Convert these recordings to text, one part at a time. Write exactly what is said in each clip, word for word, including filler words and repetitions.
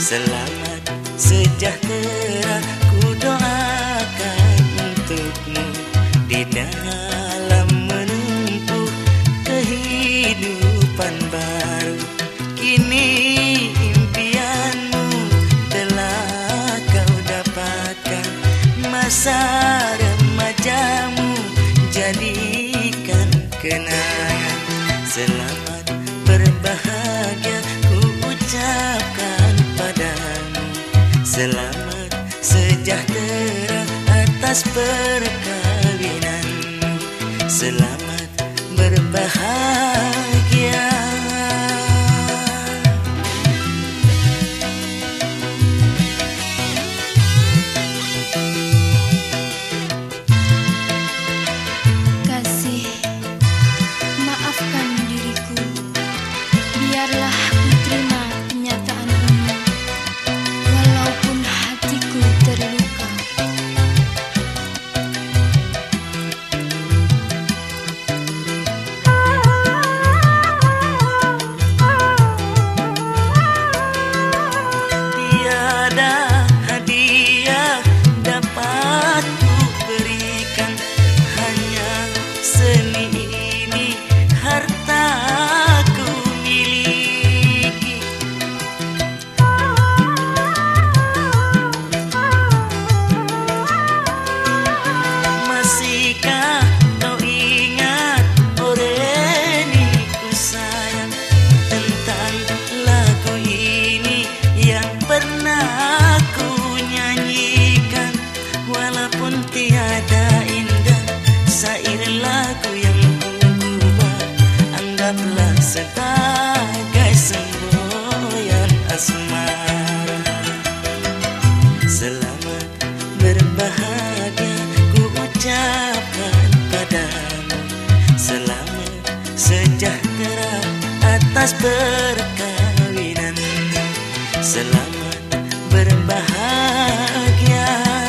Selamat sejahtera ku doakan untukmu di dalam menempuh kehidupan baru. Kini impianmu telah kau dapatkan, masa remajamu jadikan kenangan. Selamat berbahagia ku ucapkan padamu, selamat sejahtera atas perkawinanmu, selamat berbahagia. Kasih, maafkan diriku, biarlah ku terima kenyataan ini, walaupun hatiku terluka. Tiada hadiah dapat ku berikan, hanya seni ini harta ku miliki. Masihkah kau ingat, oh Reni ku sayang, tentang lagu ini yang pernah ku nyanyikan? Walaupun tiada indah syair lagu yang ku buat, anggaplah sebagai semboyan asmara. Selamat berbahagia ku ucapkan padamu, selamat sejahtera atas perkawinanmu, selamat berbahagia.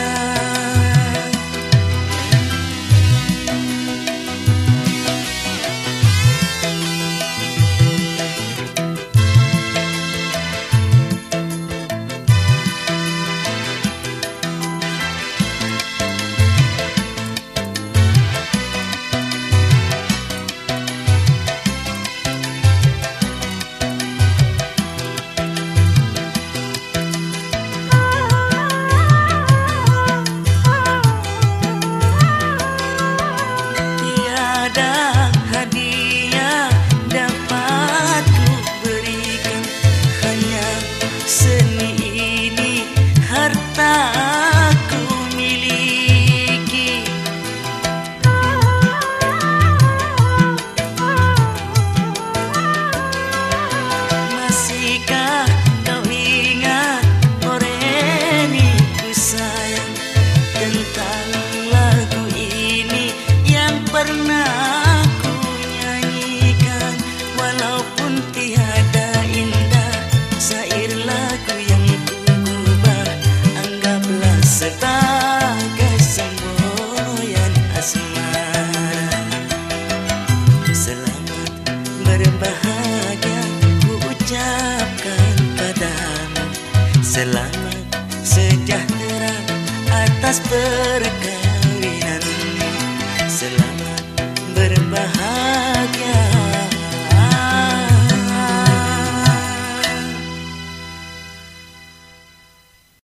Tiada hadiah dapat ku berikan, hanya seni ini harta ku miliki. Masihkah kau ingat, oh Reni ku sayang, tentang lagu ini yang pernah ku nyanyikan? Walaupun tiada indah syair lagu yang ku ubah, anggaplah sebagai semboyan asmara. Selamat berbahagia ku ucapkan padamu, selamat sejahtera atas perkawinanmu, selamat berbahagia.